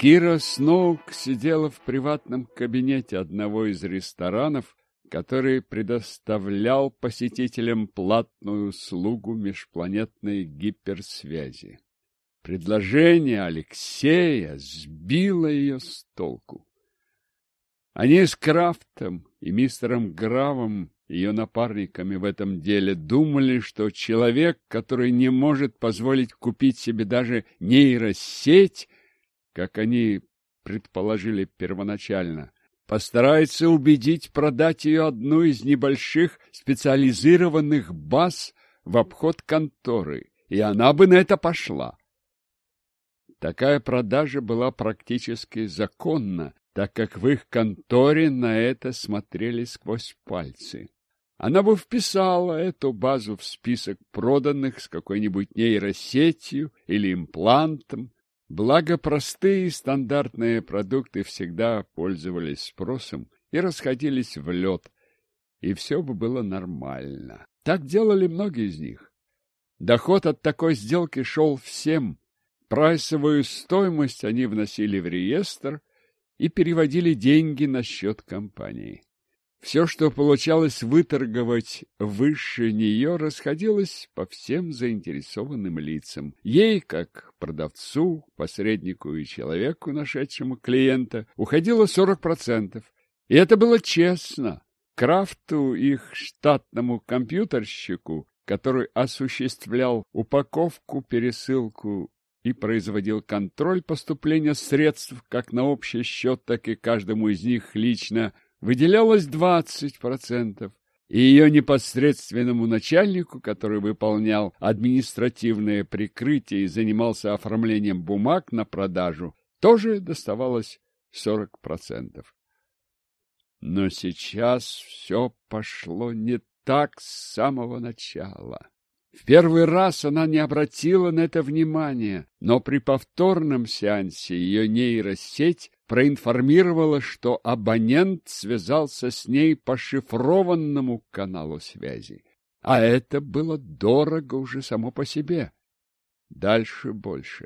Кира Сноук сидела в приватном кабинете одного из ресторанов, который предоставлял посетителям платную услугу межпланетной гиперсвязи. Предложение Алексея сбило ее с толку. Они с Крафтом и мистером Гравом, ее напарниками в этом деле, думали, что человек, который не может позволить купить себе даже нейросеть, как они предположили первоначально, постарается убедить продать ее одну из небольших специализированных баз в обход конторы, и она бы на это пошла. Такая продажа была практически законна, так как в их конторе на это смотрели сквозь пальцы. Она бы вписала эту базу в список проданных с какой-нибудь нейросетью или имплантом. Благо, простые стандартные продукты всегда пользовались спросом и расходились в лед, и все бы было нормально. Так делали многие из них. Доход от такой сделки шел всем. Прайсовую стоимость они вносили в реестр и переводили деньги на счет компании. Все, что получалось выторговать выше нее, расходилось по всем заинтересованным лицам. Ей, как продавцу, посреднику и человеку, нашедшему клиента, уходило 40%. И это было честно. Крафту, их штатному компьютерщику, который осуществлял упаковку, пересылку и производил контроль поступления средств как на общий счет, так и каждому из них лично, выделялось 20%, и ее непосредственному начальнику, который выполнял административное прикрытие и занимался оформлением бумаг на продажу, тоже доставалось 40%. Но сейчас все пошло не так с самого начала. В первый раз она не обратила на это внимания, но при повторном сеансе ее нейросеть проинформировала, что абонент связался с ней по шифрованному каналу связи. А это было дорого уже само по себе. Дальше больше.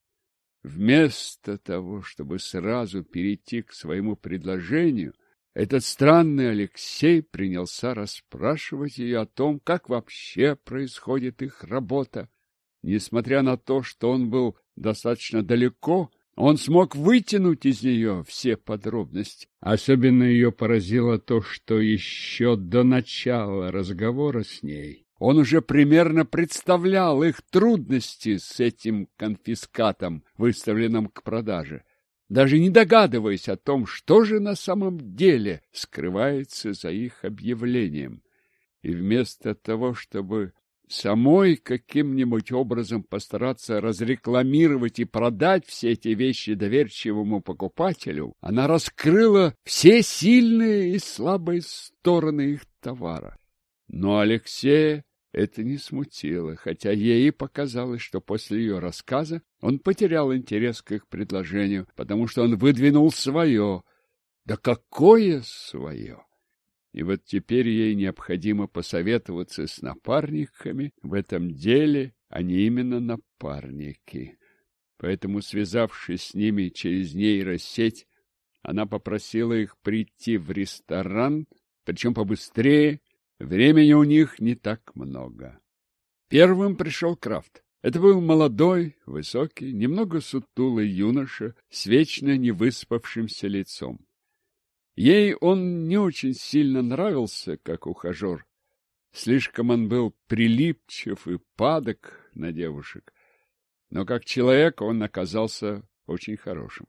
Вместо того, чтобы сразу перейти к своему предложению, этот странный Алексей принялся расспрашивать ее о том, как вообще происходит их работа. Несмотря на то, что он был достаточно далеко, он смог вытянуть из нее все подробности. Особенно ее поразило то, что еще до начала разговора с ней он уже примерно представлял их трудности с этим конфискатом, выставленным к продаже, даже не догадываясь о том, что же на самом деле скрывается за их объявлением. И вместо того, чтобы самой каким-нибудь образом постараться разрекламировать и продать все эти вещи доверчивому покупателю, она раскрыла все сильные и слабые стороны их товара. Но Алексея это не смутило, хотя ей показалось, что после ее рассказа он потерял интерес к их предложению, потому что он выдвинул свое. Да какое свое! И вот теперь ей необходимо посоветоваться с напарниками в этом деле, они именно напарники. Поэтому, связавшись с ними через нейросеть, она попросила их прийти в ресторан, причем побыстрее. Времени у них не так много. Первым пришел Крафт. Это был молодой, высокий, немного сутулый юноша с вечно невыспавшимся лицом. Ей он не очень сильно нравился, как ухажер. Слишком он был прилипчив и падок на девушек. Но как человек он оказался очень хорошим.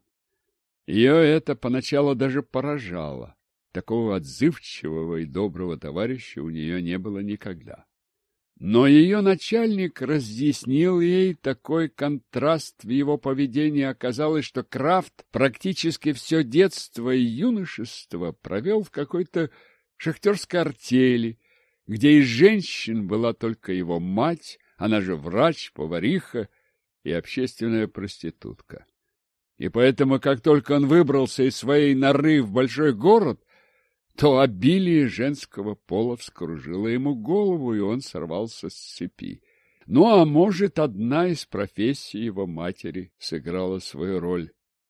Ее это поначалу даже поражало. Такого отзывчивого и доброго товарища у нее не было никогда. Но ее начальник разъяснил ей такой контраст в его поведении. Оказалось, что Крафт практически все детство и юношество провел в какой-то шахтерской артели, где из женщин была только его мать, она же врач, повариха и общественная проститутка. И поэтому, как только он выбрался из своей норы в большой город, то обилие женского пола вскружило ему голову, и он сорвался с цепи. Ну, а может, одна из профессий его матери сыграла свою роль.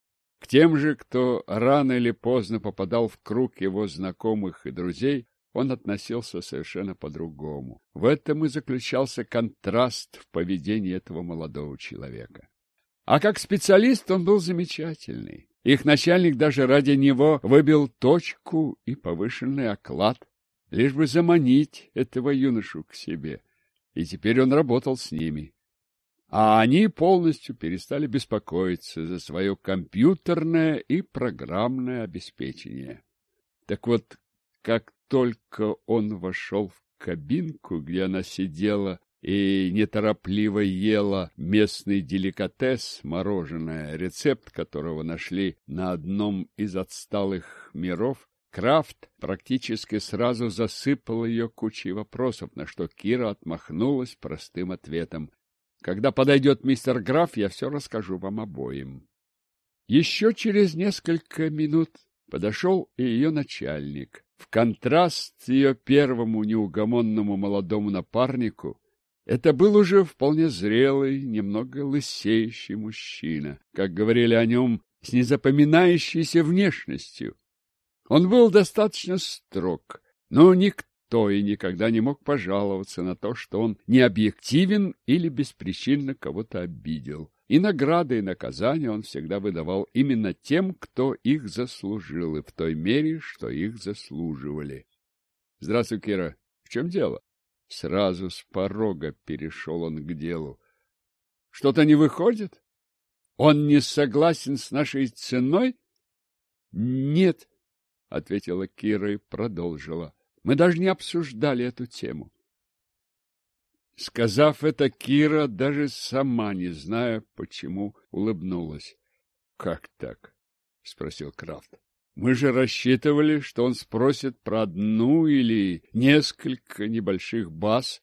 К тем же, кто рано или поздно попадал в круг его знакомых и друзей, он относился совершенно по-другому. В этом и заключался контраст в поведении этого молодого человека. А как специалист он был замечательный. Их начальник даже ради него выбил точку и повышенный оклад, лишь бы заманить этого юношу к себе. И теперь он работал с ними. А они полностью перестали беспокоиться за свое компьютерное и программное обеспечение. Так вот, как только он вошел в кабинку, где она сидела и неторопливо ела местный деликатес, мороженое, рецепт которого нашли на одном из отсталых миров, Крафт практически сразу засыпал ее кучей вопросов, на что Кира отмахнулась простым ответом: «Когда подойдет мистер Граф, я все расскажу вам обоим». Еще через несколько минут подошел и ее начальник. В контраст ее первому неугомонному молодому напарнику, это был уже вполне зрелый, немного лысеющий мужчина, как говорили о нем, с незапоминающейся внешностью. Он был достаточно строг, но никто и никогда не мог пожаловаться на то, что он не объективен или беспричинно кого-то обидел. И награды, и наказания он всегда выдавал именно тем, кто их заслужил, и в той мере, что их заслуживали. — Здравствуй, Кира. В чем дело? Сразу с порога перешел он к делу. — Что-то не выходит? Он не согласен с нашей ценой? — Нет, — ответила Кира и продолжила. — Мы даже не обсуждали эту тему. Сказав это, Кира, даже сама не зная, почему, улыбнулась. — Как так? — спросил Крафт. — Мы же рассчитывали, что он спросит про одну или несколько небольших баз.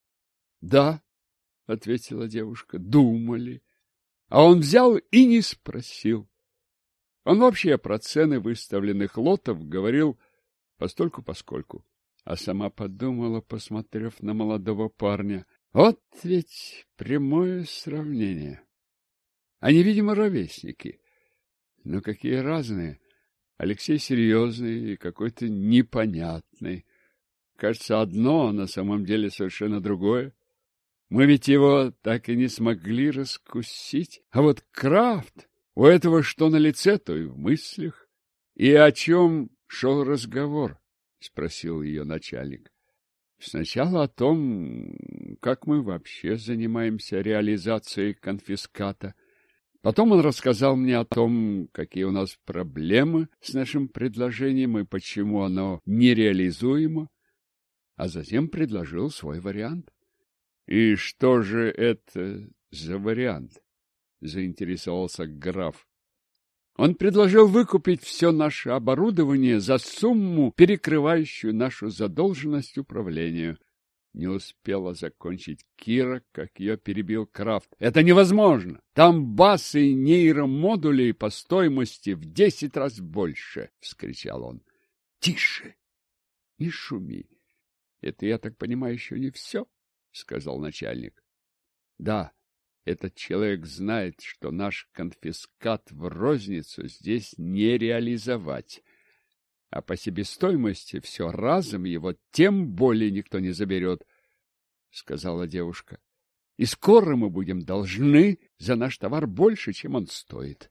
— Да, — ответила девушка, — думали. А он взял и не спросил. Он вообще про цены выставленных лотов говорил постольку-поскольку. А сама подумала, посмотрев на молодого парня: вот ведь прямое сравнение. Они, видимо, ровесники. Но какие разные. Алексей серьезный и какой-то непонятный. Кажется, одно, а на самом деле совершенно другое. Мы ведь его так и не смогли раскусить. А вот Крафт, у этого что на лице, то и в мыслях. И о чем шел разговор? — спросил ее начальник. — Сначала о том, как мы вообще занимаемся реализацией конфиската. Потом он рассказал мне о том, какие у нас проблемы с нашим предложением и почему оно нереализуемо, а затем предложил свой вариант. — И что же это за вариант? — заинтересовался граф. Он предложил выкупить все наше оборудование за сумму, перекрывающую нашу задолженность управлению. Не успела закончить Кира, как ее перебил Крафт. Это невозможно! Там базы нейромодулей по стоимости в 10 раз больше! — вскричал он. — Тише! Не шуми! Это, я так понимаю, еще не все? — сказал начальник. — Да. Этот человек знает, что наш конфискат в розницу здесь не реализовать. А по себестоимости все разом его тем более никто не заберет, — сказала девушка. И скоро мы будем должны за наш товар больше, чем он стоит.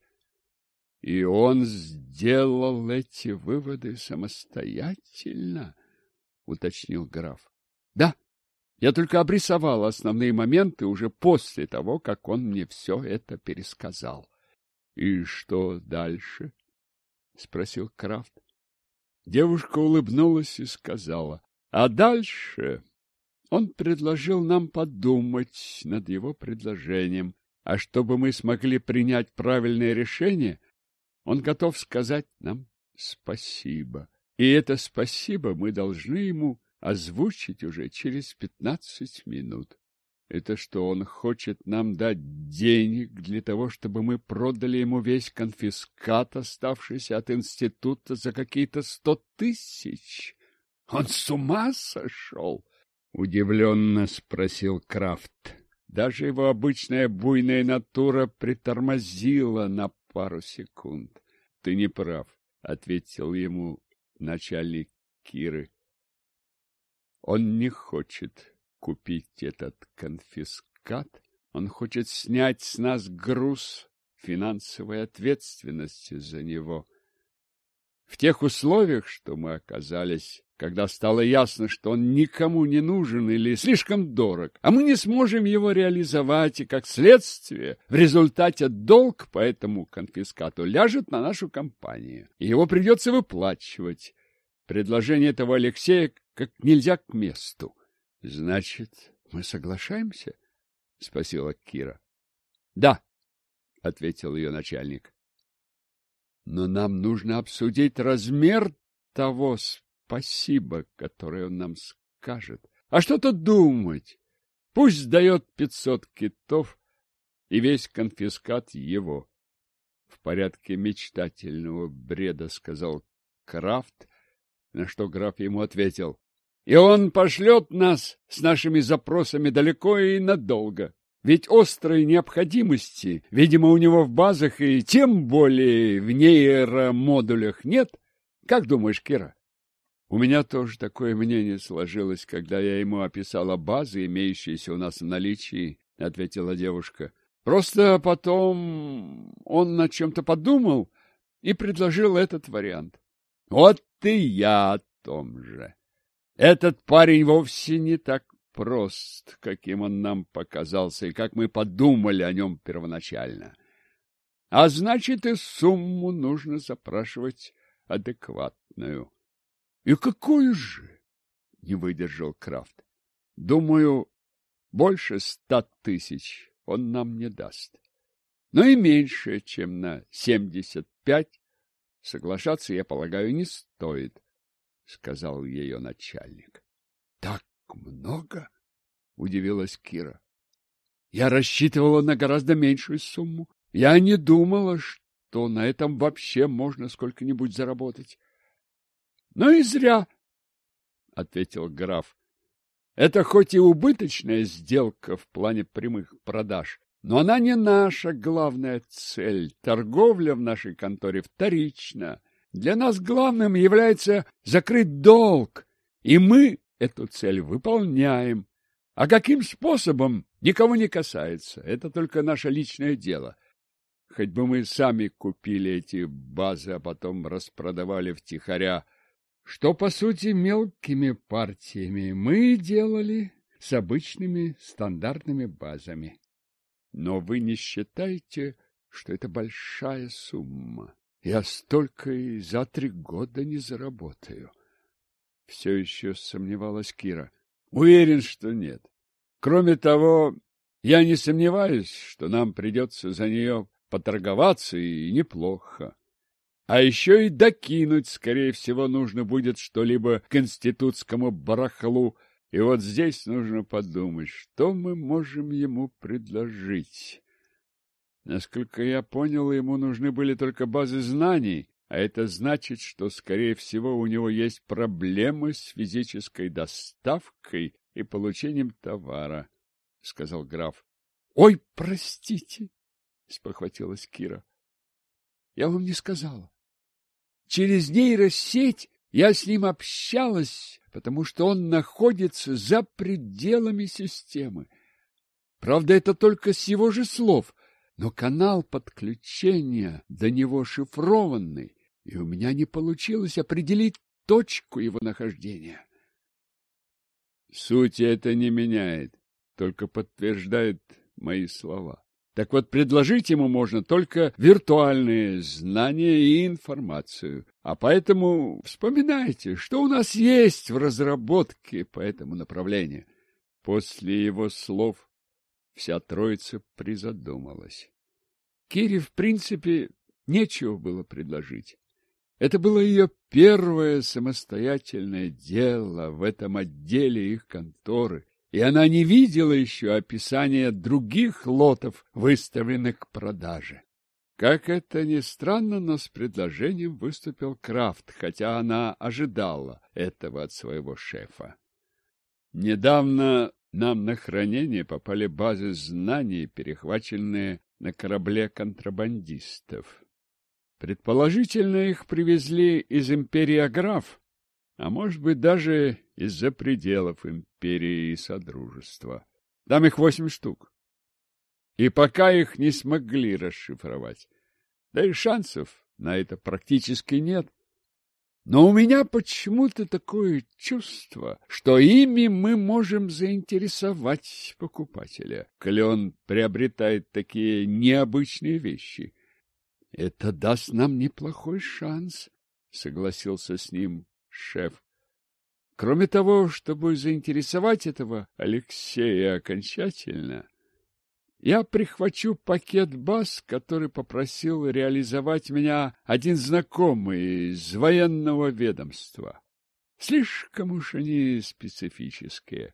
И он сделал эти выводы самостоятельно, — уточнил граф. — Да. Я только обрисовал основные моменты уже после того, как он мне все это пересказал. — И что дальше? — спросил Крафт. Девушка улыбнулась и сказала: — А дальше он предложил нам подумать над его предложением, а чтобы мы смогли принять правильное решение, он готов сказать нам спасибо. И это спасибо мы должны ему озвучить уже через 15 минут. Это что, он хочет нам дать денег для того, чтобы мы продали ему весь конфискат, оставшийся от института, за какие-то 100 тысяч? Он с ума сошел? — удивленно спросил Крафт. Даже его обычная буйная натура притормозила на пару секунд. ты не прав, — ответил ему начальник Киры. Он не хочет купить этот конфискат, он хочет снять с нас груз финансовой ответственности за него. В тех условиях, что мы оказались, когда стало ясно, что он никому не нужен или слишком дорог, а мы не сможем его реализовать, и, как следствие, в результате долг по этому конфискату ляжет на нашу компанию, и его придется выплачивать. Предложение этого Алексея как нельзя к месту. — Значит, мы соглашаемся? — спросила Кира. — Да, — ответил ее начальник. Но нам нужно обсудить размер того спасибо, которое он нам скажет. А что тут думать? Пусть сдает 500 китов, и весь конфискат его. В порядке мечтательного бреда сказал Крафт, на что граф ему ответил: и он пошлет нас с нашими запросами далеко и надолго. Ведь острой необходимости, видимо, у него в базах и тем более в нейромодулях нет. Как думаешь, Кира? У меня тоже такое мнение сложилось, когда я ему описала базы, имеющиеся у нас в наличии, — ответила девушка. Просто потом он над чем-то подумал и предложил этот вариант. Вот и я о том же. Этот парень вовсе не так прост, каким он нам показался, и как мы подумали о нем первоначально. А значит, и сумму нужно запрашивать адекватную. — И какую же? — не выдержал Крафт. — Думаю, больше 100 тысяч он нам не даст. Но и меньше, чем на 75, соглашаться, я полагаю, не стоит, — сказал ее начальник. — Так много? — удивилась Кира. — Я рассчитывала на гораздо меньшую сумму. Я не думала, что на этом вообще можно сколько-нибудь заработать. — Ну и зря, — ответил граф. — Это хоть и убыточная сделка в плане прямых продаж, но она не наша главная цель. Торговля в нашей конторе вторична. Для нас главным является закрыть долг, и мы эту цель выполняем. А каким способом, никого не касается. Это только наше личное дело. Хоть бы мы сами купили эти базы, а потом распродавали втихаря, что, по сути, мелкими партиями мы делали с обычными стандартными базами. Но вы не считаете, что это большая сумма? Я столько и за 3 года не заработаю. Все еще сомневалась Кира. Уверен, что нет. Кроме того, я не сомневаюсь, что нам придется за нее поторговаться, и неплохо. А еще и докинуть, скорее всего, нужно будет что-либо к институтскому барахлу. И вот здесь нужно подумать, что мы можем ему предложить. Насколько я понял, ему нужны были только базы знаний, а это значит, что, скорее всего, у него есть проблемы с физической доставкой и получением товара, — сказал граф. — Ой, простите, — спохватилась Кира. — Я вам не сказала. Через нейросеть я с ним общалась, потому что он находится за пределами системы. Правда, это только с его же слов, но канал подключения до него шифрованный, и у меня не получилось определить точку его нахождения. Суть это не меняет, только подтверждает мои слова. Так вот, предложить ему можно только виртуальные знания и информацию. А поэтому вспоминайте, что у нас есть в разработке по этому направлению. После его слов вся троица призадумалась. Кире, в принципе, нечего было предложить. Это было ее первое самостоятельное дело в этом отделе их конторы, и она не видела еще описания других лотов, выставленных к продаже. Как это ни странно, но с предложением выступил Крафт, хотя она ожидала этого от своего шефа. Недавно нам на хранение попали базы знаний, перехваченные на корабле контрабандистов. Предположительно, их привезли из империи Аграф, а может быть, даже из-за пределов империи и Содружества. Там их 8 штук. И пока их не смогли расшифровать. Да и шансов на это практически нет. Но у меня почему-то такое чувство, что ими мы можем заинтересовать покупателя, коли он приобретает такие необычные вещи. Это даст нам неплохой шанс, согласился с ним шеф. Кроме того, чтобы заинтересовать этого Алексея окончательно, я прихвачу пакет баз, который попросил реализовать меня один знакомый из военного ведомства. Слишком уж они специфические.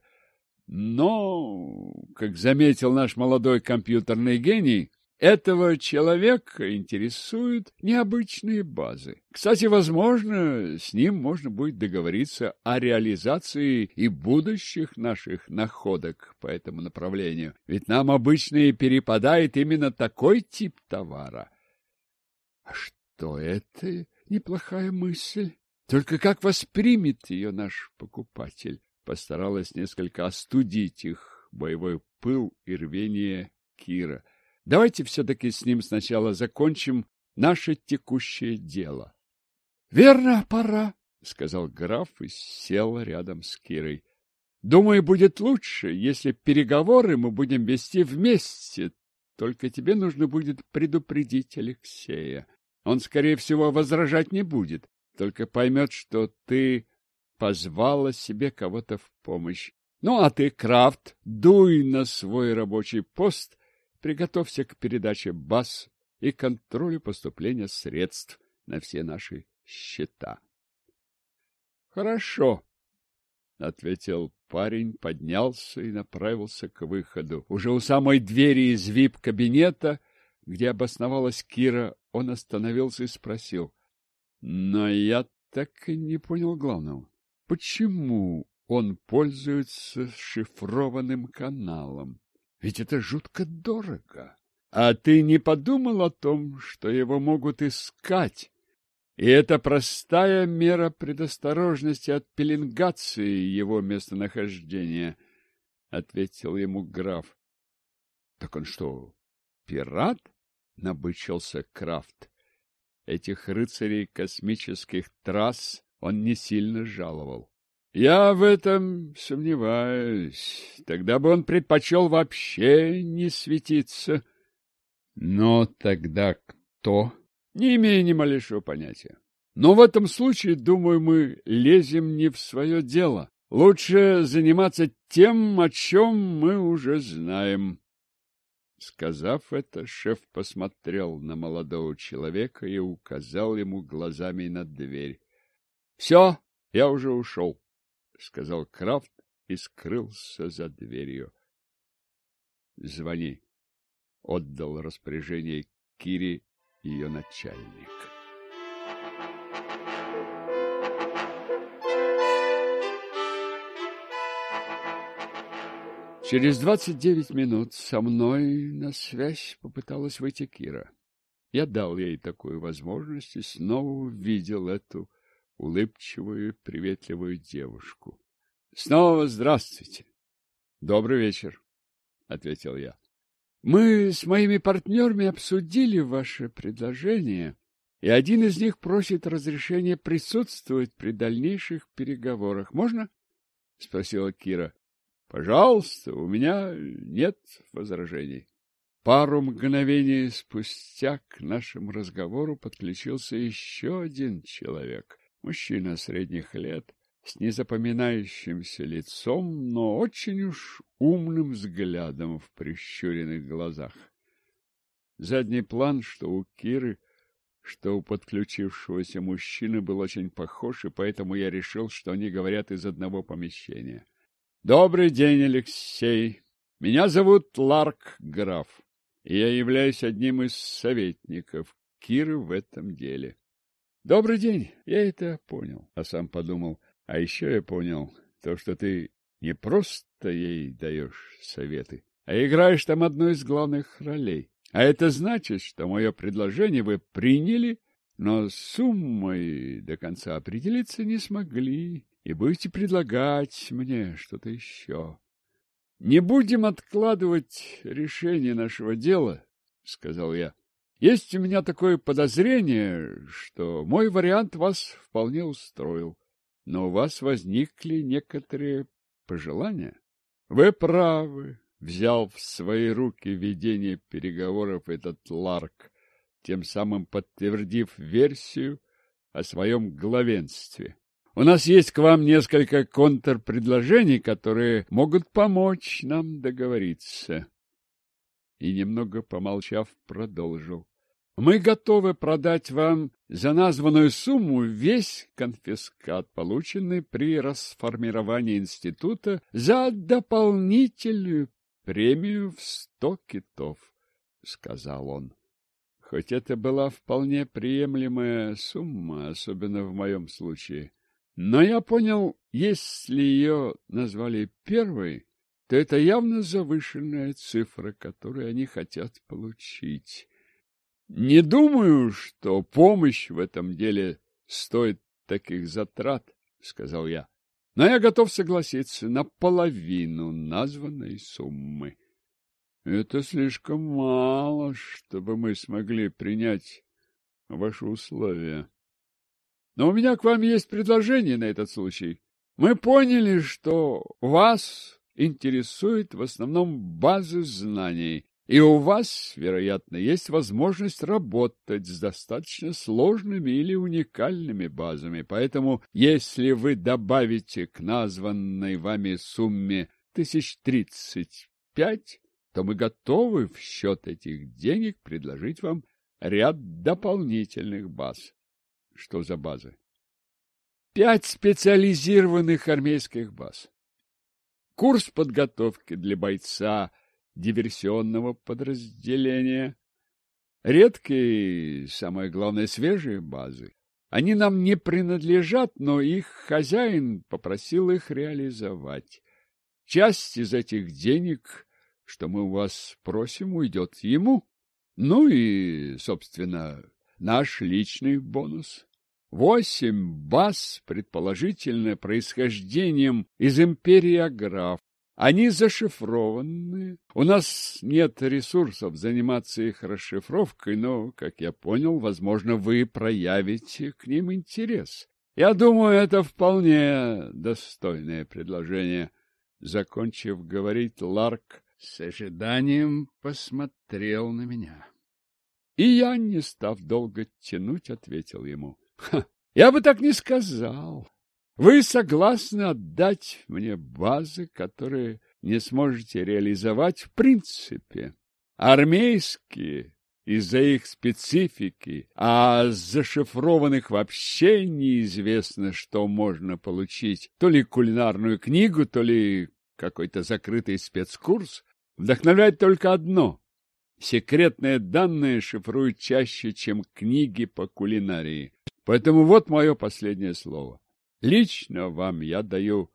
Но, как заметил наш молодой компьютерный гений, этого человека интересуют необычные базы. Кстати, возможно, с ним можно будет договориться о реализации и будущих наших находок по этому направлению. Ведь нам обычно и перепадает именно такой тип товара. А что это? Неплохая мысль. Только как воспримет ее наш покупатель? Постаралась несколько остудить их боевой пыл и рвение Кира. Давайте все-таки с ним сначала закончим наше текущее дело. — Верно, пора, — сказал граф и сел рядом с Кирой. — Думаю, будет лучше, если переговоры мы будем вести вместе. Только тебе нужно будет предупредить Алексея. Он, скорее всего, возражать не будет, только поймет, что ты позвала себе кого-то в помощь. Ну, а ты, Крафт, дуй на свой рабочий пост. Приготовься к передаче баз и контролю поступления средств на все наши счета. — Хорошо, — ответил парень, поднялся и направился к выходу. Уже у самой двери из вип-кабинета, где обосновалась Кира, он остановился и спросил. — Но я так и не понял главного. Почему он пользуется шифрованным каналом? Ведь это жутко дорого. А ты не подумал о том, что его могут искать? И это простая мера предосторожности от пеленгации его местонахождения, — ответил ему граф. — Так он что, пират? — набычился Крафт. Этих рыцарей космических трасс он не сильно жаловал. Я в этом сомневаюсь. Тогда бы он предпочел вообще не светиться. Но тогда кто? Не имею ни малейшего понятия. Но в этом случае, думаю, мы лезем не в свое дело. Лучше заниматься тем, о чем мы уже знаем. Сказав это, шеф посмотрел на молодого человека и указал ему глазами на дверь. — Все, я уже ушел, — сказал Крафт и скрылся за дверью. — Звони, — отдал распоряжение Кире ее начальник. Через 29 минут со мной на связь попыталась выйти Кира. Я дал ей такую возможность и снова увидел эту улыбчивую, приветливую девушку. — Снова здравствуйте. — Добрый вечер, — ответил я. — Мы с моими партнерами обсудили ваше предложение, и один из них просит разрешения присутствовать при дальнейших переговорах. Можно? — спросила Кира. — Пожалуйста, у меня нет возражений. Пару мгновений спустя к нашему разговору подключился еще один человек. Мужчина средних лет, с незапоминающимся лицом, но очень уж умным взглядом в прищуренных глазах. Задний план, что у Киры, что у подключившегося мужчины, был очень похож, и поэтому я решил, что они говорят из одного помещения. «Добрый день, Алексей. Меня зовут Ларк Граф, и я являюсь одним из советников Киры в этом деле». «Добрый день, я это понял», а сам подумал, а еще я понял то, что ты не просто ей даешь советы, а играешь там одну из главных ролей. А это значит, что мое предложение вы приняли но с суммой до конца определиться не смогли и будете предлагать мне что-то еще. Не будем откладывать решение нашего дела, — сказал я. Есть у меня такое подозрение, что мой вариант вас вполне устроил, но у вас возникли некоторые пожелания. Вы правы, взял в свои руки ведение переговоров этот Ларк, тем самым подтвердив версию о своем главенстве. У нас есть к вам несколько контрпредложений, которые могут помочь нам договориться. И, немного помолчав, продолжил. Мы готовы продать вам за названную сумму весь конфискат, полученный при расформировании института, за дополнительную премию в 100 китов, — сказал он. Хоть это была вполне приемлемая сумма, особенно в моем случае. Но я понял, если ее назвали первой, то это явно завышенная цифра, которую они хотят получить. Не думаю, что помощь в этом деле стоит таких затрат, — сказал я. Но я готов согласиться на половину названной суммы. Это слишком мало, чтобы мы смогли принять ваши условия. Но у меня к вам есть предложение на этот случай. Мы поняли, что вас интересует в основном базы знаний, и у вас, вероятно, есть возможность работать с достаточно сложными или уникальными базами. Поэтому, если вы добавите к названной вами сумме 1035, то мы готовы в счет этих денег предложить вам ряд дополнительных баз. Что за базы? 5 специализированных армейских баз. Курс подготовки для бойца диверсионного подразделения. Редкие и, самое главное, свежие базы. Они нам не принадлежат, но их хозяин попросил их реализовать. Часть из этих денег, что мы у вас просим, уйдет ему. Ну и, собственно, наш личный бонус. 8 баз, предположительно происхождением из империи Аграф. Они зашифрованы. У нас нет ресурсов заниматься их расшифровкой, но, как я понял, возможно, вы проявите к ним интерес. Я думаю, это вполне достойное предложение. Закончив говорить, Ларк с ожиданием посмотрел на меня. И я, не став долго тянуть, ответил ему. Я бы так не сказал. Вы согласны отдать мне базы, которые не сможете реализовать в принципе. Армейские из-за их специфики, а с зашифрованных вообще неизвестно, что можно получить. То ли кулинарную книгу, то ли какой-то закрытый спецкурс. Вдохновляет только одно. Секретные данные шифруют чаще, чем книги по кулинарии. Поэтому вот мое последнее слово. Лично вам я даю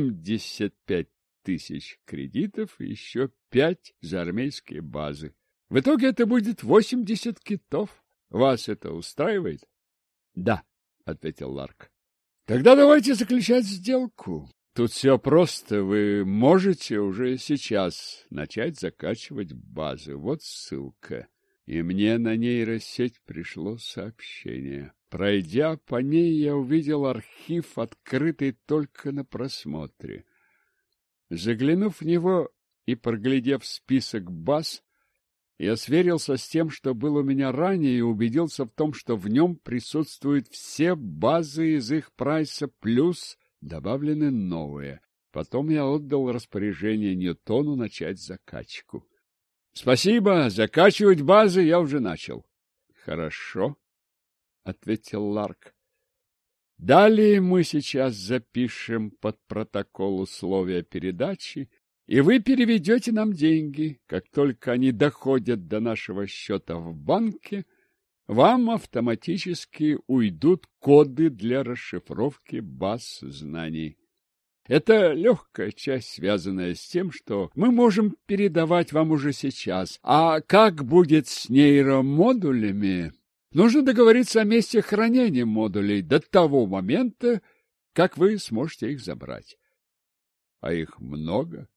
75 тысяч кредитов и еще 5 за армейские базы. В итоге это будет 80 китов. Вас это устраивает? — Да, — ответил Ларк. — Тогда давайте заключать сделку. Тут все просто. Вы можете уже сейчас начать закачивать базы. Вот ссылка. И мне на нейросеть пришло сообщение. Пройдя по ней, я увидел архив, открытый только на просмотре. Заглянув в него и проглядев список баз, я сверился с тем, что было у меня ранее, и убедился в том, что в нем присутствуют все базы из их прайса, плюс добавлены новые. Потом я отдал распоряжение Ньютону начать закачку. — Спасибо, закачивать базы я уже начал. — Хорошо, — ответил Ларк. — Далее мы сейчас запишем под протокол условия передачи, и вы переведете нам деньги. Как только они доходят до нашего счета в банке, вам автоматически уйдут коды для расшифровки баз знаний. Это легкая часть, связанная с тем, что мы можем передавать вам уже сейчас. А как будет с нейромодулями, Нужно договориться о месте хранения модулей до того момента, как вы сможете их забрать. А их много.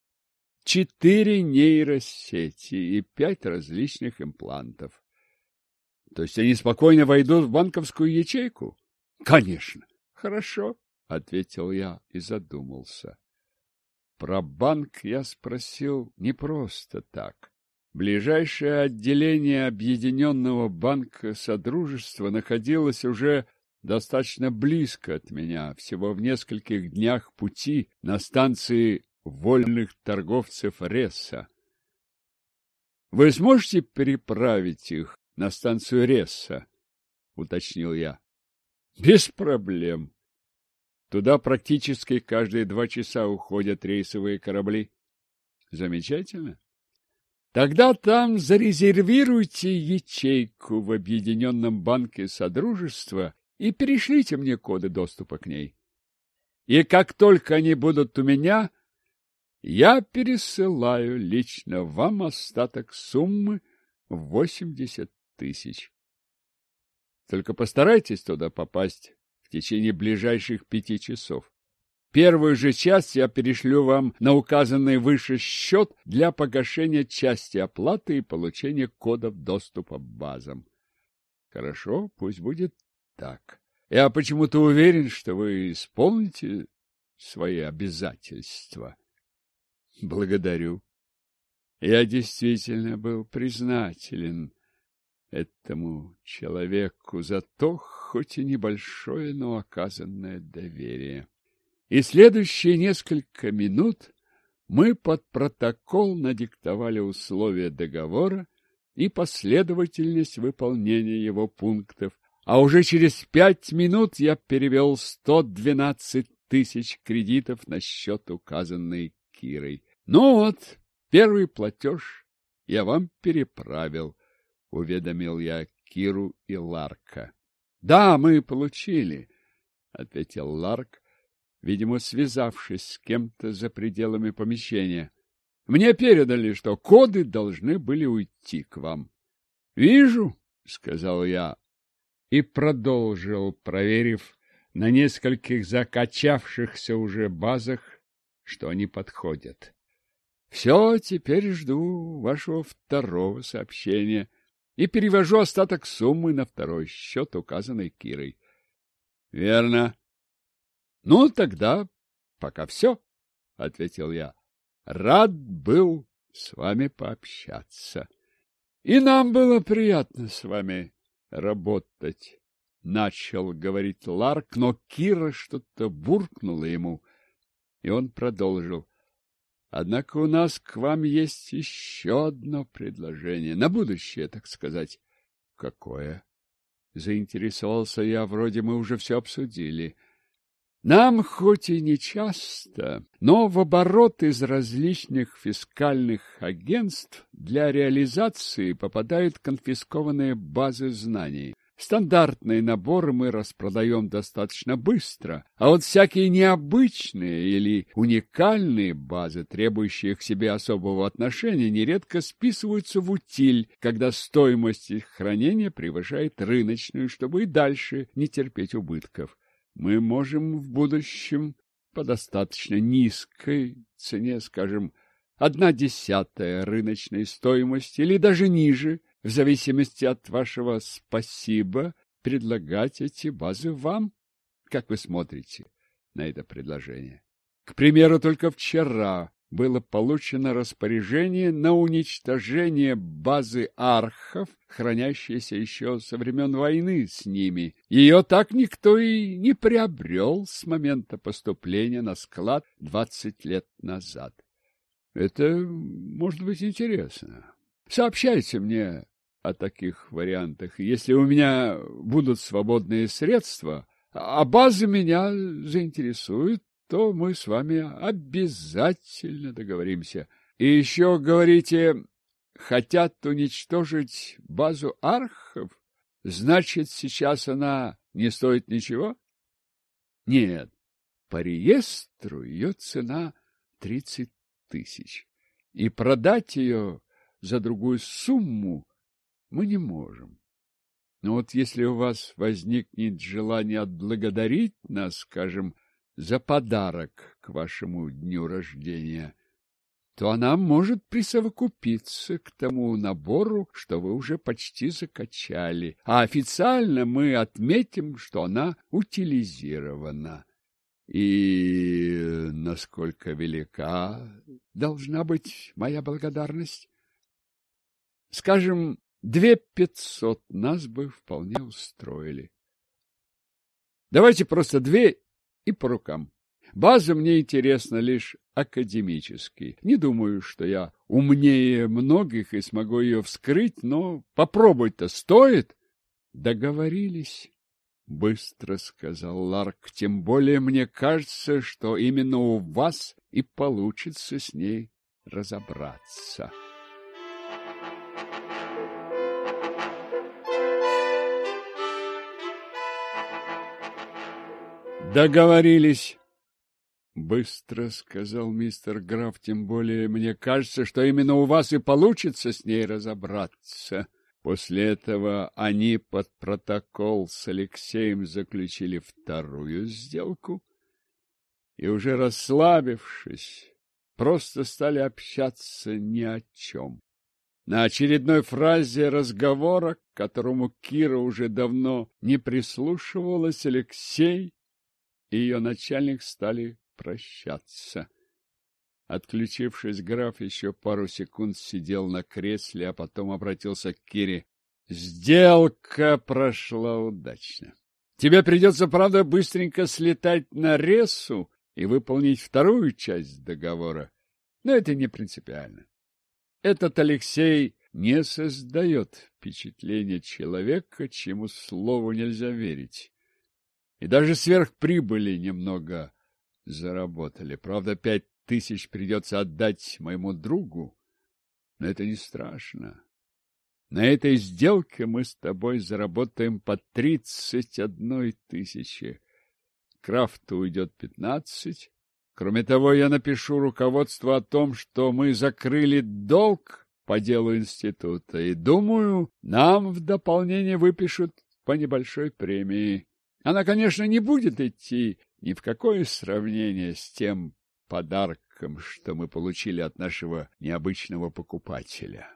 4 нейросети и 5 различных имплантов. То есть они спокойно войдут в банковскую ячейку? Конечно. Хорошо, ответил я и задумался. Про банк я спросил не просто так. Ближайшее отделение Объединенного банка Содружества находилось уже достаточно близко от меня, всего в нескольких днях пути на станции вольных торговцев Ресса. Вы сможете переправить их на станцию Ресса? Уточнил я. Без проблем. Туда практически каждые 2 часа уходят рейсовые корабли. Замечательно. Тогда там зарезервируйте ячейку в Объединенном банке Содружества и перешлите мне коды доступа к ней. И как только они будут у меня, я пересылаю лично вам остаток суммы в 80 тысяч. Только постарайтесь туда попасть в течение ближайших 5 часов. Первую же часть я перешлю вам на указанный выше счет для погашения части оплаты и получения кодов доступа к базам. Хорошо, пусть будет так. Я почему-то уверен, что вы исполните свои обязательства. Благодарю. Я действительно был признателен этому человеку за то, хоть и небольшое, но оказанное доверие. И следующие несколько минут мы под протокол надиктовали условия договора и последовательность выполнения его пунктов, а уже через 5 минут я перевел 112 тысяч кредитов на счет, указанный Кирой. Ну вот, первый платеж я вам переправил, уведомил я Киру и Ларка. Да, мы получили, ответил Ларк, видимо, связавшись с кем-то за пределами помещения. Мне передали, что коды должны были уйти к вам. Вижу, сказал я и продолжил, проверив на нескольких закачавшихся уже базах, что они подходят. Все, теперь жду вашего второго сообщения и перевожу остаток суммы на второй счет, указанный Кирой. Верно. Ну, тогда пока все, ответил я. Рад был с вами пообщаться. И нам было приятно с вами работать, начал говорить Ларк, но Кира что-то буркнула ему, и он продолжил. Однако у нас к вам есть еще одно предложение, на будущее, так сказать. Какое? Заинтересовался я, вроде мы уже все обсудили. Нам хоть и не часто, но в оборот из различных фискальных агентств для реализации попадают конфискованные базы знаний. Стандартные наборы мы распродаем достаточно быстро, а вот всякие необычные или уникальные базы, требующие к себе особого отношения, нередко списываются в утиль, когда стоимость их хранения превышает рыночную, чтобы и дальше не терпеть убытков. Мы можем в будущем по достаточно низкой цене, скажем, 1/10 рыночной стоимости или даже ниже, в зависимости от вашего спасибо, предлагать эти базы вам. Как вы смотрите на это предложение? К примеру, только вчера было получено распоряжение на уничтожение базы архов, хранящейся еще со времен войны с ними. Ее так никто и не приобрел с момента поступления на склад 20 лет назад. Это может быть интересно. Сообщайте мне о таких вариантах. Если у меня будут свободные средства, а базы меня заинтересуют, то мы с вами обязательно договоримся. И еще, говорите, хотят уничтожить базу архов? Значит, сейчас она не стоит ничего? Нет, по реестру ее цена 30 тысяч. И продать ее за другую сумму мы не можем. Но вот если у вас возникнет желание отблагодарить нас, скажем, за подарок к вашему дню рождения, то она может присовокупиться к тому набору, что вы уже почти закачали, а официально мы отметим, что она утилизирована. И насколько велика должна быть моя благодарность? Скажем, 2500 нас бы вполне устроили. Давайте просто 2 и по рукам. База мне интересна лишь академически. Не думаю, что я умнее многих и смогу ее вскрыть, но попробовать-то стоит. Договорились, быстро сказал Ларк. Тем более мне кажется, что именно у вас и получится с ней разобраться. Договорились, быстро сказал мистер граф, тем более мне кажется, что именно у вас и получится с ней разобраться. После этого они под протокол с Алексеем заключили вторую сделку и, уже расслабившись, просто стали общаться ни о чем. На очередной фразе разговора, к которому Кира уже давно не прислушивалась, Алексей и ее начальник стали прощаться. Отключившись, граф еще пару секунд сидел на кресле, а потом обратился к Кире. Сделка прошла удачно. Тебе придется, правда, быстренько слетать на Ресу и выполнить вторую часть договора. Но это не принципиально. Этот Алексей не создает впечатления человека, чему слову нельзя верить. И даже сверхприбыли немного заработали. Правда, 5000 придется отдать моему другу, но это не страшно. На этой сделке мы с тобой заработаем по 31 тысячи. Крафту уйдет 15. Кроме того, я напишу руководству о том, что мы закрыли долг по делу института, и, думаю, нам в дополнение выпишут по небольшой премии. Она, конечно, не будет идти ни в какое сравнение с тем подарком, что мы получили от нашего необычного покупателя.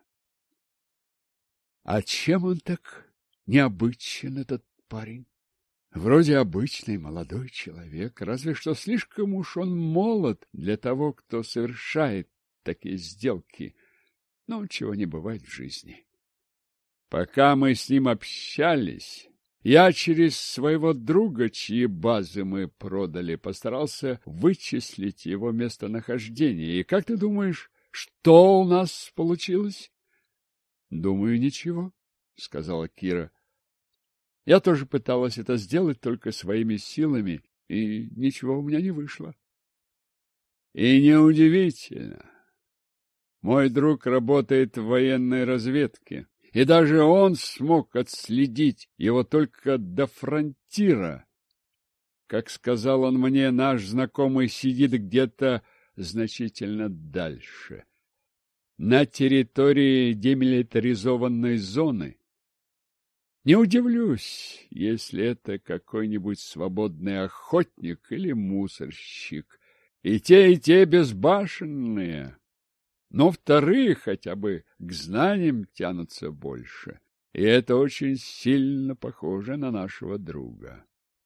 А чем он так необычен, этот парень? Вроде обычный молодой человек, разве что слишком уж он молод для того, кто совершает такие сделки. Но чего не бывает в жизни. Пока мы с ним общались, я через своего друга, чьи базы мы продали, постарался вычислить его местонахождение. И как ты думаешь, что у нас получилось? — Думаю, ничего, — сказала Кира. Я тоже пыталась это сделать только своими силами, и ничего у меня не вышло. И неудивительно. Мой друг работает в военной разведке. И даже он смог отследить его только до фронтира. Как сказал он мне, наш знакомый сидит где-то значительно дальше, на территории демилитаризованной зоны. Не удивлюсь, если это какой-нибудь свободный охотник или мусорщик. И те безбашенные. Но вторые хотя бы к знаниям тянутся больше, и это очень сильно похоже на нашего друга.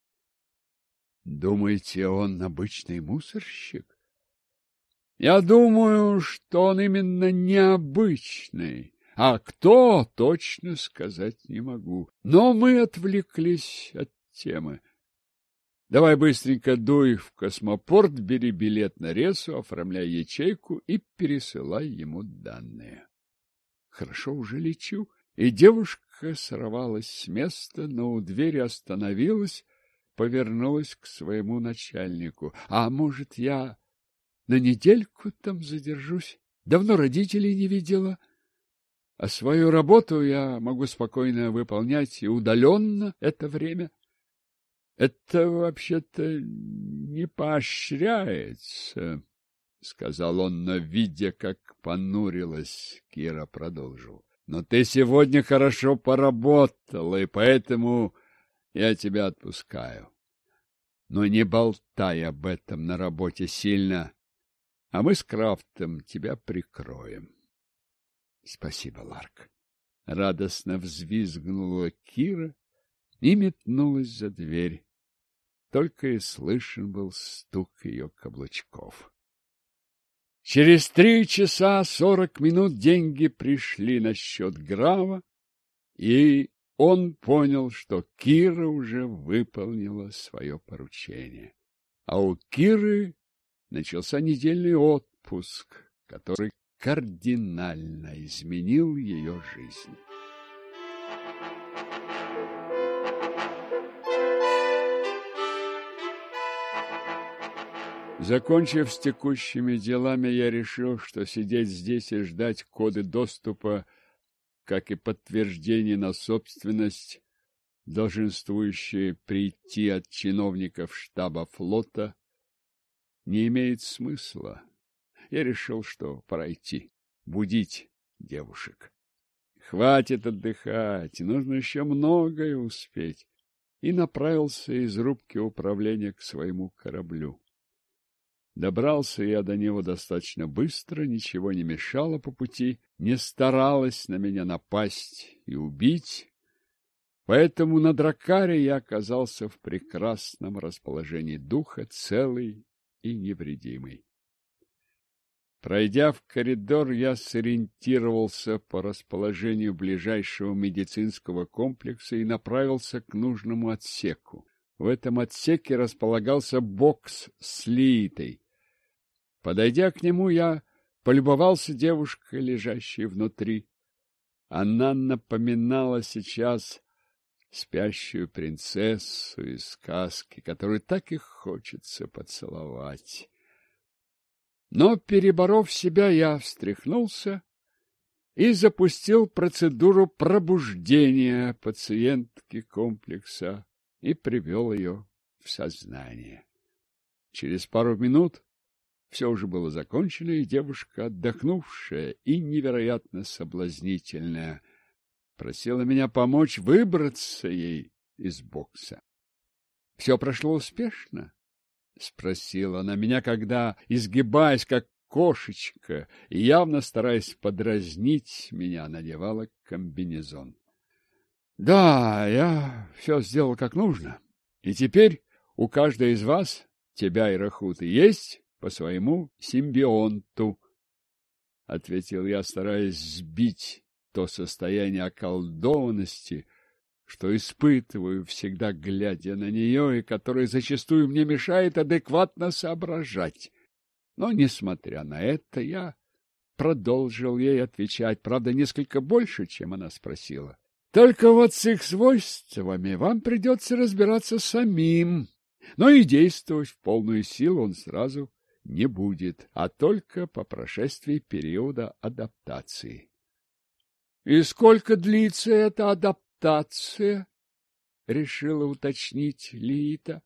Думаете, он обычный мусорщик? Я думаю, что он именно необычный, а кто, точно сказать не могу. Но мы отвлеклись от темы. Давай быстренько дуй в космопорт, бери билет на Ресу, оформляй ячейку и пересылай ему данные. Хорошо, уже лечу. И девушка сорвалась с места, но у двери остановилась, повернулась к своему начальнику. А может, я на недельку там задержусь? Давно родителей не видела. А свою работу я могу спокойно выполнять и удаленно это время. Это вообще-то не поощряется, — сказал он, но, видя, как понурилась, Кира продолжил. Но ты сегодня хорошо поработал, и поэтому я тебя отпускаю. Но не болтай об этом на работе сильно, а мы с Крафтом тебя прикроем. Спасибо, Ларк. Радостно взвизгнула Кира и метнулась за дверь. Только и слышен был стук ее каблучков. Через 3 часа 40 минут деньги пришли на счет графа, и он понял, что Кира уже выполнила свое поручение. А у Киры начался недельный отпуск, который кардинально изменил ее жизнь. Закончив с текущими делами, я решил, что сидеть здесь и ждать коды доступа, как и подтверждение на собственность, долженствующие прийти от чиновников штаба флота, не имеет смысла. Я решил, что пора идти, будить девушек. Хватит отдыхать, нужно еще многое успеть. И направился из рубки управления к своему кораблю. Добрался я до него достаточно быстро, ничего не мешало по пути, не старалась на меня напасть и убить, поэтому на Дракаре я оказался в прекрасном расположении духа, целый и невредимый. Пройдя в коридор, я сориентировался по расположению ближайшего медицинского комплекса и направился к нужному отсеку. В этом отсеке располагался бокс с Лиитой. Подойдя к нему, я полюбовался девушкой, лежащей внутри. Она напоминала сейчас спящую принцессу из сказки, которую так и хочется поцеловать. Но, переборов себя, я встряхнулся и запустил процедуру пробуждения пациентки комплекса и привел ее в сознание. Через пару минут все уже было закончено, и девушка, отдохнувшая и невероятно соблазнительная, просила меня помочь выбраться ей из бокса. — Все прошло успешно? — спросила она меня, когда, изгибаясь, как кошечка, и явно стараясь подразнить меня, надевала комбинезон. — Да, я все сделал как нужно. И теперь у каждой из вас, тебя и Рахуты, есть по своему симбионту, — ответил я, стараясь сбить то состояние околдованности, что испытываю, всегда глядя на нее, и которое зачастую мне мешает адекватно соображать. Но, несмотря на это, я продолжил ей отвечать, правда, несколько больше, чем она спросила. Только вот с их свойствами вам придется разбираться самим, но и действовать в полную силу он сразу не будет, а только по прошествии периода адаптации. — И сколько длится эта адаптация? — решила уточнить Лиита.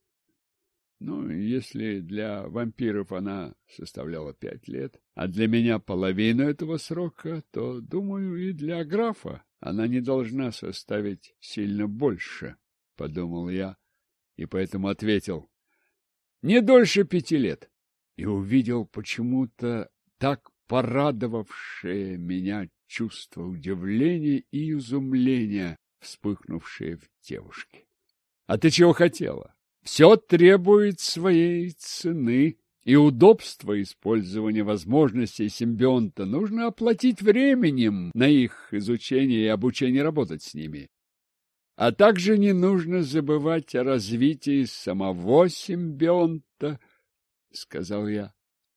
Ну, если для вампиров она составляла 5 лет, а для меня половину этого срока, то, думаю, и для графа она не должна составить сильно больше, — подумал я, и поэтому ответил: не дольше 5 лет. И увидел почему-то так порадовавшее меня чувство удивления и изумления, вспыхнувшее в девушке. — А ты чего хотела? Все требует своей цены, и удобство использования возможностей симбионта нужно оплатить временем на их изучение и обучение работать с ними. А также не нужно забывать о развитии самого симбионта, — сказал я.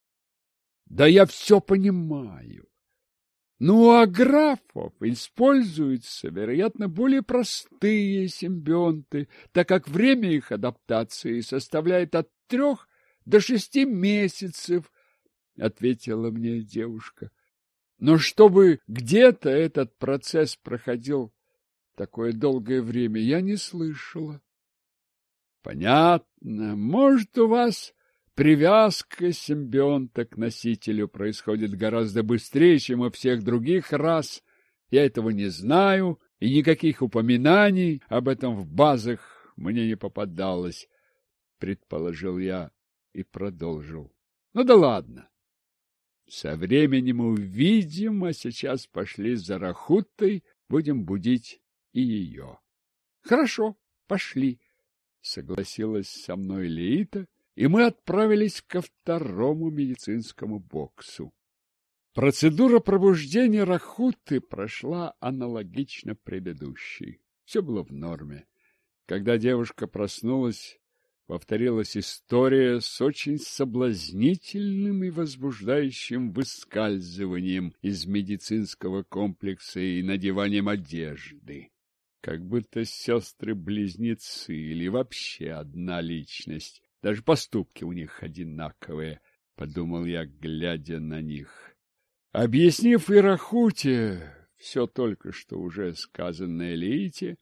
— Да я все понимаю. Ну, а графов используются, вероятно, более простые симбионты, так как время их адаптации составляет от 3 до 6 месяцев, — ответила мне девушка. Но чтобы где-то этот процесс проходил такое долгое время, я не слышала. — Понятно. Может, у вас привязка симбионта к носителю происходит гораздо быстрее, чем у всех других рас, Я этого не знаю, и никаких упоминаний об этом в базах мне не попадалось, предположил я и продолжил. Ну да ладно. Со временем увидим, а сейчас пошли за Рахутой, будем будить и ее. Хорошо, пошли, согласилась со мной Леита, и мы отправились ко второму медицинскому боксу. Процедура пробуждения Рахуты прошла аналогично предыдущей. Все было в норме. Когда девушка проснулась, повторилась история с очень соблазнительным и возбуждающим выскальзыванием из медицинского комплекса и надеванием одежды. Как будто сестры-близнецы или вообще одна личность. Даже поступки у них одинаковые, подумал я, глядя на них. Объяснив Ирахуте все только что уже сказанное Леите,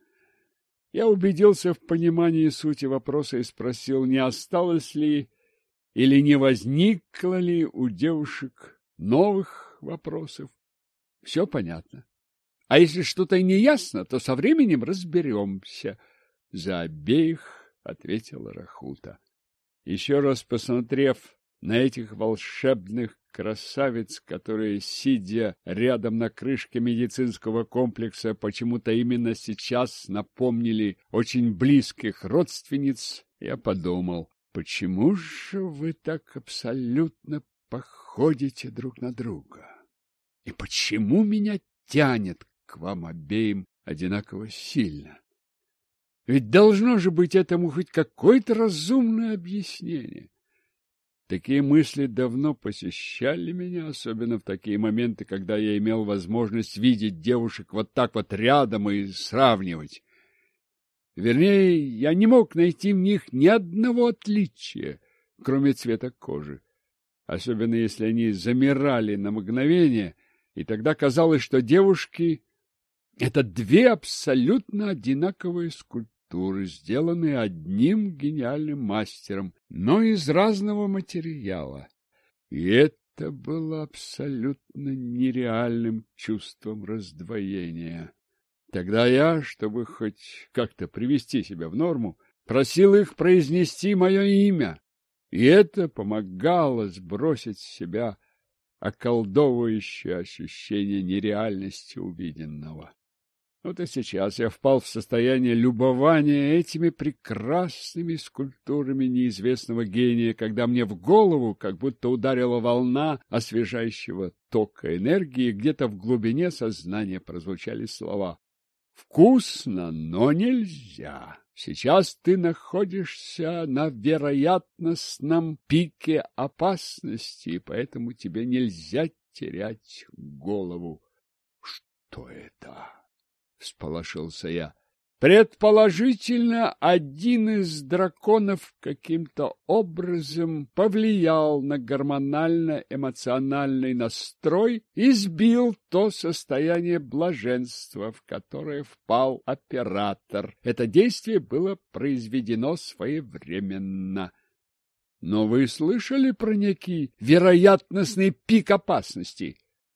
я убедился в понимании сути вопроса и спросил, не осталось ли или не возникло ли у девушек новых вопросов. Все понятно. А если что-то и не ясно, то со временем разберемся. За обеих ответила Рахута. Еще раз посмотрев на этих волшебных красавиц, которые, сидя рядом на крышке медицинского комплекса, почему-то именно сейчас напомнили очень близких родственниц, я подумал, почему же вы так абсолютно походите друг на друга? И почему меня тянет к вам обеим одинаково сильно? Ведь должно же быть этому хоть какое-то разумное объяснение. Такие мысли давно посещали меня, особенно в такие моменты, когда я имел возможность видеть девушек вот так вот рядом и сравнивать. Вернее, я не мог найти в них ни одного отличия, кроме цвета кожи. Особенно если они замирали на мгновение, и тогда казалось, что девушки — это две абсолютно одинаковые скульптуры, сделанные одним гениальным мастером, но из разного материала. И это было абсолютно нереальным чувством раздвоения. Тогда я, чтобы хоть как-то привести себя в норму, просил их произнести мое имя, и это помогало сбросить с себя околдовывающее ощущение нереальности увиденного. Вот и сейчас я впал в состояние любования этими прекрасными скульптурами неизвестного гения, когда мне в голову как будто ударила волна освежающего тока энергии, где-то в глубине сознания прозвучали слова: «Вкусно, но нельзя. Сейчас ты находишься на вероятностном пике опасности, поэтому тебе нельзя терять голову». Что это? Всполошился я. Предположительно, один из драконов каким-то образом повлиял на гормонально-эмоциональный настрой и сбил то состояние блаженства, в которое впал оператор. Это действие было произведено своевременно. Но вы слышали про некий вероятностный пик опасности?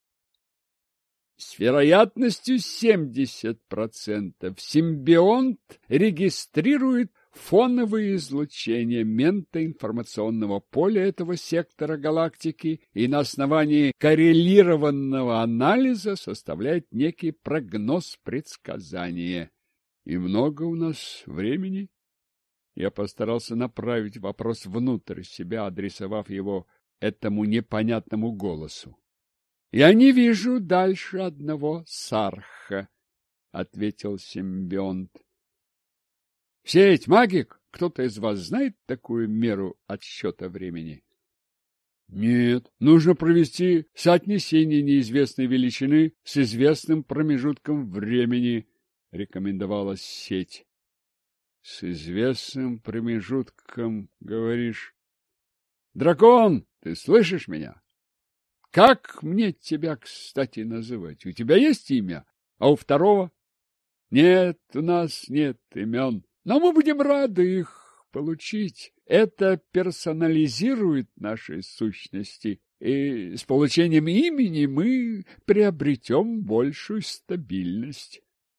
С вероятностью 70% симбионт регистрирует фоновые излучения ментоинформационного поля этого сектора галактики и на основании коррелированного анализа составляет некий прогноз предсказания. И много у нас времени? Я постарался направить вопрос внутрь себя, адресовав его этому непонятному голосу. «Я не вижу дальше одного сарха», — ответил симбионт. «Сеть магик? Кто-то из вас знает такую меру отсчета времени?» «Нет, нужно провести соотнесение неизвестной величины с известным промежутком времени», — рекомендовала сеть. «С известным промежутком, говоришь? Дракон, ты слышишь меня? Как мне тебя, кстати, называть? У тебя есть имя, а у второго? Нет, у нас нет имен, но мы будем рады их получить. Это персонализирует наши сущности и с получением имени мы приобретем большую стабильность.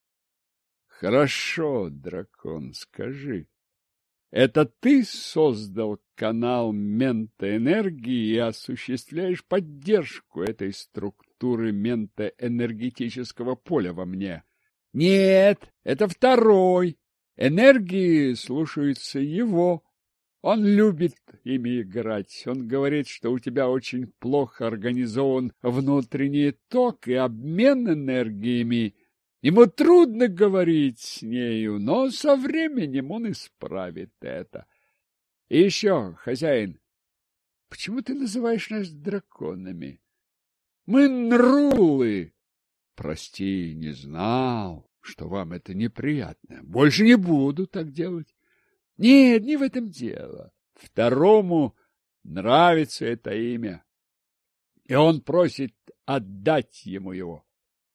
Хорошо, дракон, скажи, это ты создал канал ментоэнергии и осуществляешь поддержку этой структуры ментоэнергетического поля во мне? Нет, это второй. Энергии слушаются его. Он любит ими играть. Он говорит, что у тебя очень плохо организован внутренний ток и обмен энергиями. Ему трудно говорить с нею, но со временем он исправит это. И еще, хозяин, почему ты называешь нас драконами? Мы нрулы. Прости, не знал, что вам это неприятно. Больше не буду так делать. Нет, не в этом дело. Второму нравится это имя, и он просит отдать ему его.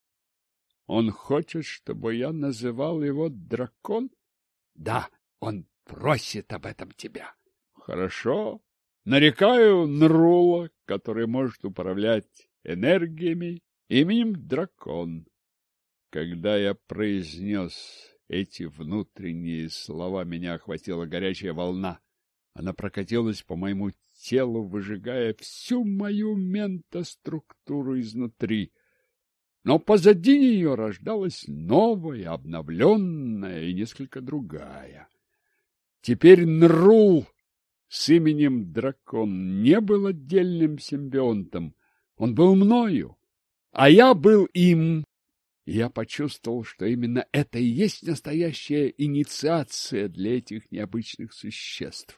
Он хочет, чтобы я называл его дракон? Да, он просит об этом тебя. Хорошо. Нарекаю Нрула, который может управлять энергиями, именем дракон. Когда я произнес эти внутренние слова, меня охватила горячая волна. Она прокатилась по моему телу, выжигая всю мою ментоструктуру изнутри. Но позади нее рождалась новая, обновленная и несколько другая. Теперь Нрул с именем Дракон не был отдельным симбионтом. Он был мною, а я был им. И я почувствовал, что именно это и есть настоящая инициация для этих необычных существ.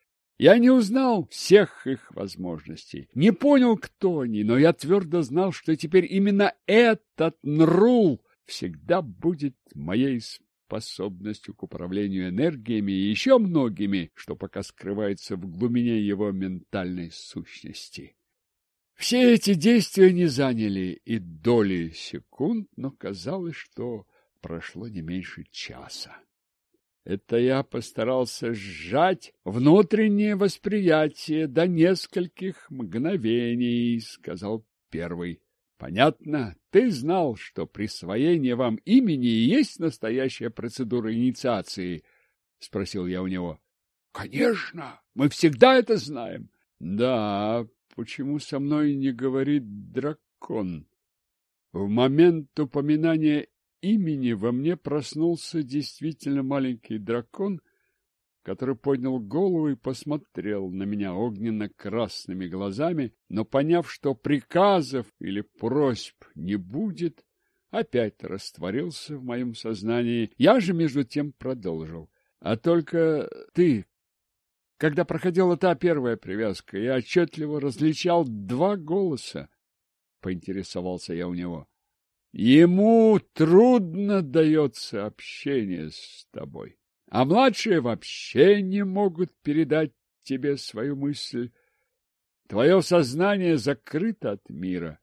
Я не узнал всех их возможностей, не понял, кто они, но я твердо знал, что теперь именно этот Нрул всегда будет моей способностью к управлению энергиями и еще многими, что пока скрывается в глубине его ментальной сущности. Все эти действия не заняли и доли секунд, но казалось, что прошло не меньше часа. Это я постарался сжать внутреннее восприятие до нескольких мгновений, сказал первый. Понятно, ты знал, что присвоение вам имени и есть настоящая процедура инициации? Спросил я у него. Конечно, мы всегда это знаем. Да, почему со мной не говорит дракон? В момент упоминания имени во мне проснулся действительно маленький дракон, который поднял голову и посмотрел на меня огненно-красными глазами, но, поняв, что приказов или просьб не будет, опять растворился в моем сознании. Я же, между тем, продолжил. А только ты, когда проходила та первая привязка, я отчетливо различал два голоса, поинтересовался я у него. Ему трудно дается общение с тобой, а младшие вообще не могут передать тебе свою мысль. Твое сознание закрыто от мира.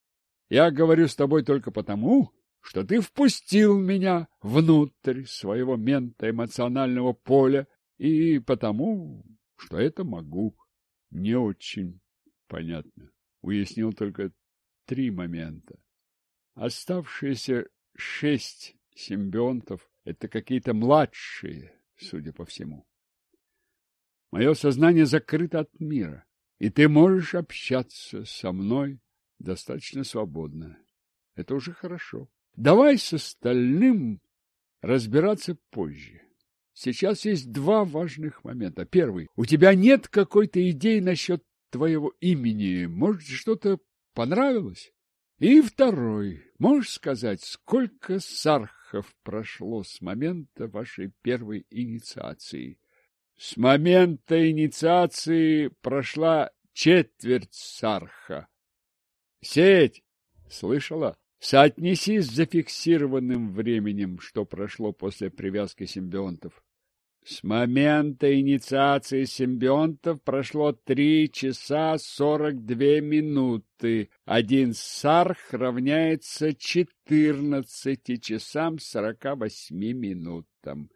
Я говорю с тобой только потому, что ты впустил меня внутрь своего ментоэмоционального поля, и потому, что это могу. Не очень понятно. Уяснил только 3 момента. Оставшиеся 6 симбионтов — это какие-то младшие, судя по всему. Мое сознание закрыто от мира, и ты можешь общаться со мной достаточно свободно. Это уже хорошо. Давай с остальным разбираться позже. Сейчас есть 2 важных момента. Первый. У тебя нет какой-то идеи насчет твоего имени. Может, что-то понравилось? И второй. Можешь сказать, сколько сархов прошло с момента вашей первой инициации? С момента инициации прошла четверть сарха. Сеть, слышала? Соотнеси с зафиксированным временем, что прошло после привязки симбионтов. С момента инициации симбионтов прошло 3 часа 42 минуты. 1 сарх равняется 14 часам 48 минутам.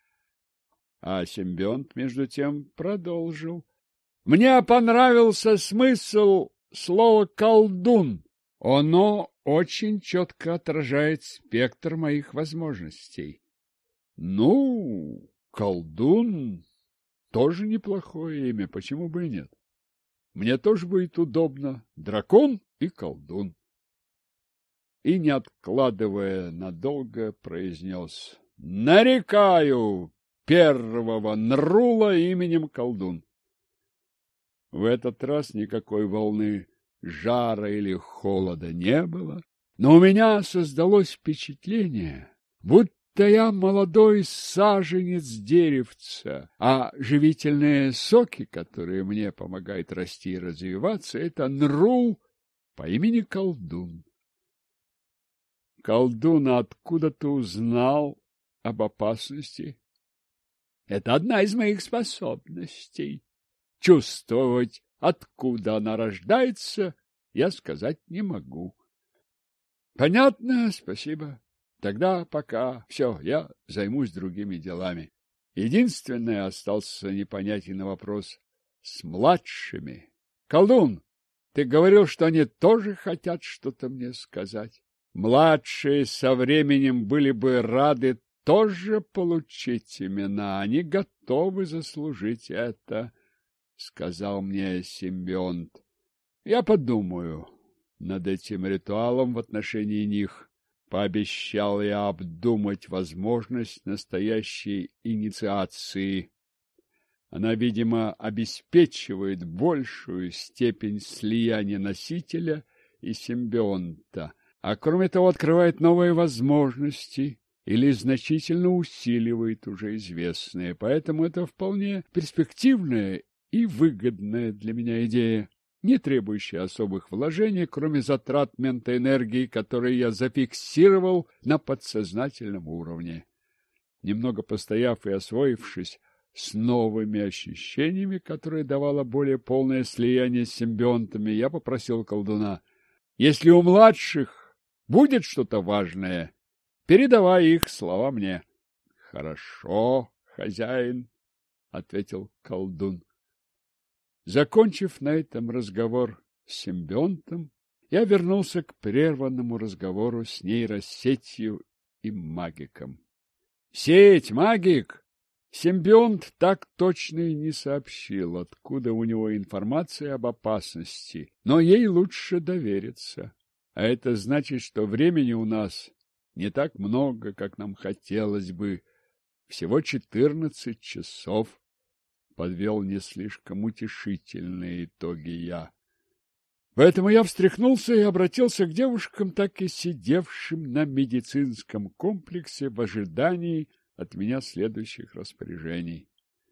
А симбионт, между тем, продолжил. Мне понравился смысл слово «колдун». Оно очень четко отражает спектр моих возможностей. Ну, колдун тоже неплохое имя, почему бы и нет? Мне тоже будет удобно. Дракон и колдун. И, не откладывая надолго, произнес: «Нарекаю первого Нрула именем колдун». В этот раз никакой волны жара или холода не было, но у меня создалось впечатление, будто я молодой саженец деревца, а живительные соки, которые мне помогают расти и развиваться, это Нрул по имени колдун. Колдун, откуда ты узнал об опасности? Это одна из моих способностей. Чувствовать, откуда она рождается, я сказать не могу. Понятно, спасибо. Тогда пока. Все, я займусь другими делами. Единственное, остался непонятен вопрос с младшими. Колдун, ты говорил, что они тоже хотят что-то мне сказать. Младшие со временем были бы рады тоже получить имена. Они готовы заслужить это, — сказал мне симбионт. Я подумаю над этим ритуалом в отношении них. Пообещал я обдумать возможность настоящей инициации. Она, видимо, обеспечивает большую степень слияния носителя и симбионта, а кроме того открывает новые возможности или значительно усиливает уже известные. Поэтому это вполне перспективная и выгодная для меня идея, не требующая особых вложений, кроме затрат ментоэнергии, которые я зафиксировал на подсознательном уровне. Немного постояв и освоившись с новыми ощущениями, которые давало более полное слияние с симбионтами, я попросил колдуна: если у младших будет что-то важное, передавай их слова мне. — Хорошо, хозяин, — ответил колдун. Закончив на этом разговор с симбионтом, я вернулся к прерванному разговору с нейросетью и магиком. Сеть, магик! Симбионт так точно и не сообщил, откуда у него информация об опасности, но ей лучше довериться. А это значит, что времени у нас не так много, как нам хотелось бы. Всего 14 часов. Подвел не слишком утешительные итоги я. Поэтому я встряхнулся и обратился к девушкам, так и сидевшим на медицинском комплексе в ожидании от меня следующих распоряжений.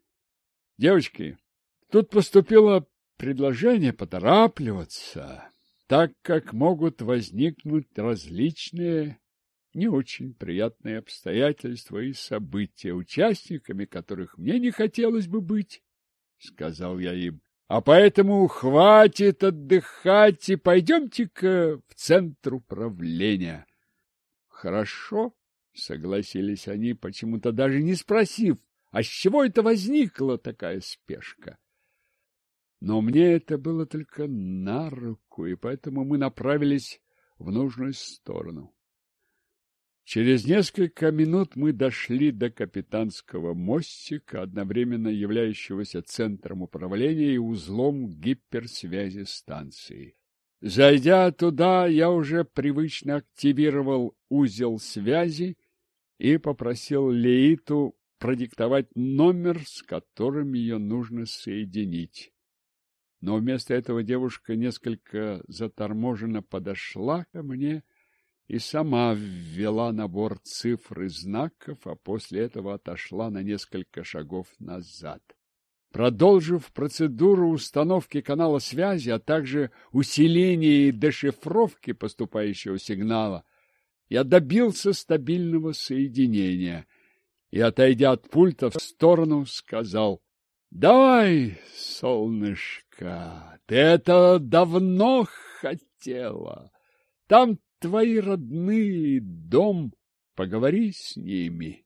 Девочки, тут поступило предложение поторапливаться, так как могут возникнуть различные не очень приятные обстоятельства и события, участниками которых мне не хотелось бы быть, — сказал я им. А поэтому хватит отдыхать и пойдемте-ка в центр управления. Хорошо, — согласились они, почему-то даже не спросив, а с чего это возникла такая спешка. Но мне это было только на руку, и поэтому мы направились в нужную сторону. Через несколько минут мы дошли до капитанского мостика, одновременно являющегося центром управления и узлом гиперсвязи станции. Зайдя туда, я уже привычно активировал узел связи и попросил Леиту продиктовать номер, с которым ее нужно соединить. Но вместо этого девушка несколько заторможенно подошла ко мне и сама ввела набор цифр и знаков, а после этого отошла на несколько шагов назад. Продолжив процедуру установки канала связи, а также усиления и дешифровки поступающего сигнала, я добился стабильного соединения и, отойдя от пульта в сторону, сказал: «Давай, солнышко, ты это давно хотела. Там твои родные, дом, поговори с ними».